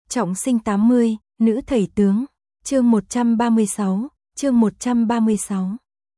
Trọng sinh 80, nữ thầy tướng. Chương 136.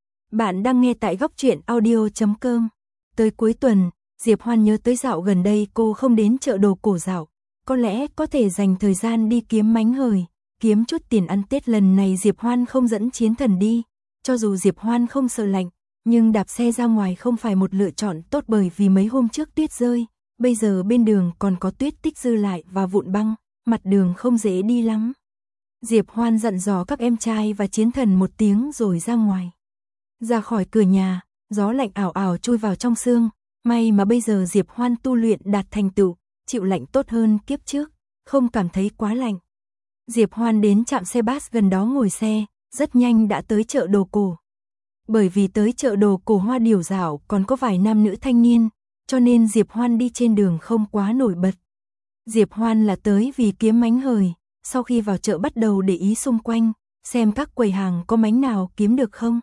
Bạn đang nghe tại góc truyện audio.com. Tới cuối tuần, Diệp Hoan nhớ tới dạo gần đây cô không đến chợ đồ cổ dạo. Có lẽ có thể dành thời gian đi kiếm mánh hời, kiếm chút tiền ăn Tết. Lần này Diệp Hoan không dẫn Chiến Thần đi. Cho dù Diệp Hoan không sợ lạnh, nhưng đạp xe ra ngoài không phải một lựa chọn tốt, bởi vì mấy hôm trước tuyết rơi. Bây giờ bên đường còn có tuyết tích dư lại và vụn băng, mặt đường không dễ đi lắm. Diệp Hoan dặn dò các em trai và Chiến Thần một tiếng rồi ra ngoài. Ra khỏi cửa nhà, gió lạnh ảo ảo chui vào trong xương. May mà bây giờ Diệp Hoan tu luyện đạt thành tựu, chịu lạnh tốt hơn kiếp trước, không cảm thấy quá lạnh. Diệp Hoan đến trạm xe bus gần đó ngồi xe, rất nhanh đã tới chợ đồ cổ. Bởi vì tới chợ đồ cổ Hoa Điểu dạo còn có vài nam nữ thanh niên, cho nên Diệp Hoan đi trên đường không quá nổi bật. Diệp Hoan là tới vì kiếm mánh hời, sau khi vào chợ bắt đầu để ý xung quanh, xem các quầy hàng có mánh nào kiếm được không.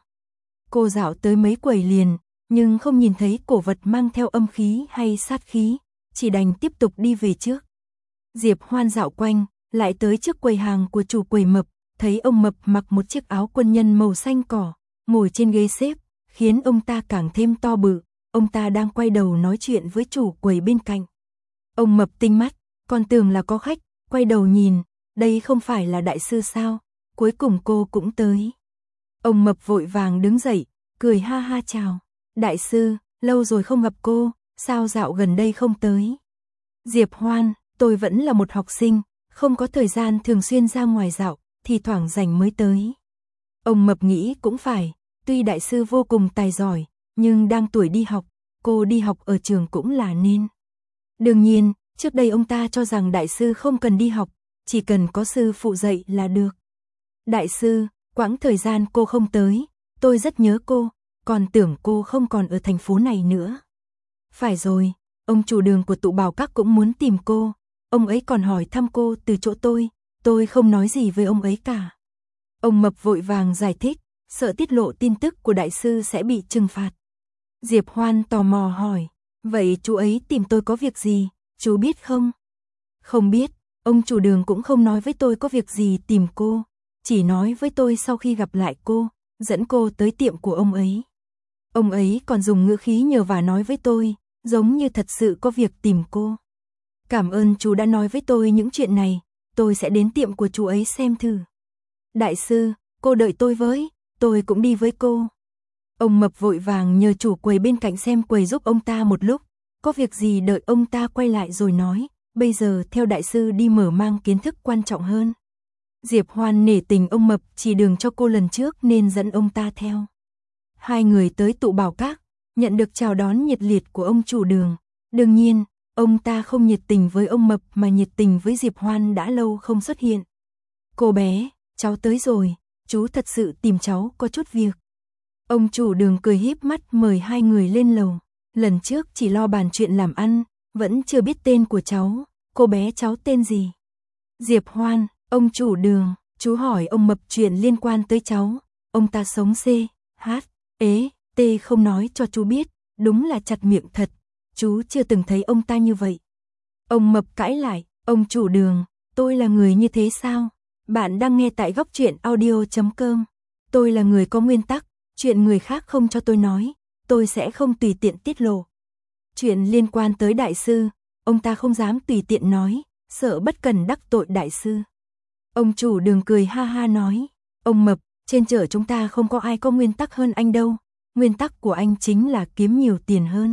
Cô dạo tới mấy quầy liền, nhưng không nhìn thấy cổ vật mang theo âm khí hay sát khí, chỉ đành tiếp tục đi về trước. Diệp Hoan dạo quanh, lại tới trước quầy hàng của chủ quầy Mập, thấy ông Mập mặc một chiếc áo quân nhân màu xanh cỏ, ngồi trên ghế xếp, khiến ông ta càng thêm to bự. Ông ta đang quay đầu nói chuyện với chủ quầy bên cạnh. Ông Mập tinh mắt, còn tưởng là có khách, quay đầu nhìn, đây không phải là đại sư sao, cuối cùng cô cũng tới. Ông Mập vội vàng đứng dậy, cười ha ha chào. Đại sư, lâu rồi không gặp cô, sao dạo gần đây không tới? Diệp Hoan, tôi vẫn là một học sinh, không có thời gian thường xuyên ra ngoài dạo, thì thoảng rảnh mới tới. Ông Mập nghĩ cũng phải, tuy đại sư vô cùng tài giỏi, nhưng đang tuổi đi học, cô đi học ở trường cũng là nên. Đương nhiên, trước đây ông ta cho rằng đại sư không cần đi học, chỉ cần có sư phụ dạy là được. Đại sư, quãng thời gian cô không tới, tôi rất nhớ cô, còn tưởng cô không còn ở thành phố này nữa. Phải rồi, ông chủ đường của tụ bảo các cũng muốn tìm cô, ông ấy còn hỏi thăm cô từ chỗ tôi không nói gì với ông ấy cả. Ông Mập vội vàng giải thích, sợ tiết lộ tin tức của đại sư sẽ bị trừng phạt. Diệp Hoan tò mò hỏi, vậy chú ấy tìm tôi có việc gì, chú biết không? Không biết, ông chủ đường cũng không nói với tôi có việc gì tìm cô, chỉ nói với tôi sau khi gặp lại cô, dẫn cô tới tiệm của ông ấy. Ông ấy còn dùng ngữ khí nhờ vả nói với tôi, giống như thật sự có việc tìm cô. Cảm ơn chú đã nói với tôi những chuyện này, tôi sẽ đến tiệm của chú ấy xem thử. Đại sư, cô đợi tôi với, tôi cũng đi với cô. Ông Mập vội vàng nhờ chủ quầy bên cạnh xem quầy giúp ông ta một lúc, có việc gì đợi ông ta quay lại rồi nói, bây giờ theo đại sư đi mở mang kiến thức quan trọng hơn. Diệp Hoan nể tình ông Mập chỉ đường cho cô lần trước nên dẫn ông ta theo. Hai người tới tụ bảo các, nhận được chào đón nhiệt liệt của ông chủ đường. Đương nhiên, ông ta không nhiệt tình với ông Mập mà nhiệt tình với Diệp Hoan đã lâu không xuất hiện. Cô bé, cháu tới rồi, chú thật sự tìm cháu có chút việc. Ông chủ đường cười híp mắt mời hai người lên lầu. Lần trước chỉ lo bàn chuyện làm ăn, vẫn chưa biết tên của cháu, cô bé cháu tên gì? Diệp Hoan, ông chủ đường, chú hỏi ông Mập chuyện liên quan tới cháu, ông ta sống C, H, ế, T không nói cho chú biết, đúng là chặt miệng thật, chú chưa từng thấy ông ta như vậy. Ông Mập cãi lại, ông chủ đường, tôi là người như thế sao? Bạn đang nghe tại góc truyện audio.com, tôi là người có nguyên tắc, chuyện người khác không cho tôi nói, tôi sẽ không tùy tiện tiết lộ. Chuyện liên quan tới đại sư, ông ta không dám tùy tiện nói, sợ bất cần đắc tội đại sư. Ông chủ đường cười ha ha nói, ông Mập, trên chợ chúng ta không có ai có nguyên tắc hơn anh đâu, nguyên tắc của anh chính là kiếm nhiều tiền hơn.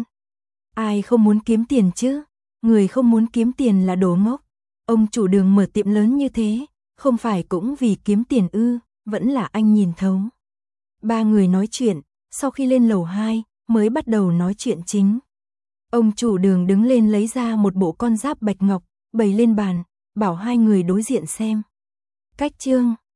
Ai không muốn kiếm tiền chứ, người không muốn kiếm tiền là đồ ngốc. Ông chủ đường mở tiệm lớn như thế, không phải cũng vì kiếm tiền ư, vẫn là anh nhìn thấu. Ba người nói chuyện, sau khi lên lầu 2, mới bắt đầu nói chuyện chính. Ông chủ đường đứng lên lấy ra một bộ con giáp bạch ngọc, bày lên bàn, bảo hai người đối diện xem. Cách chương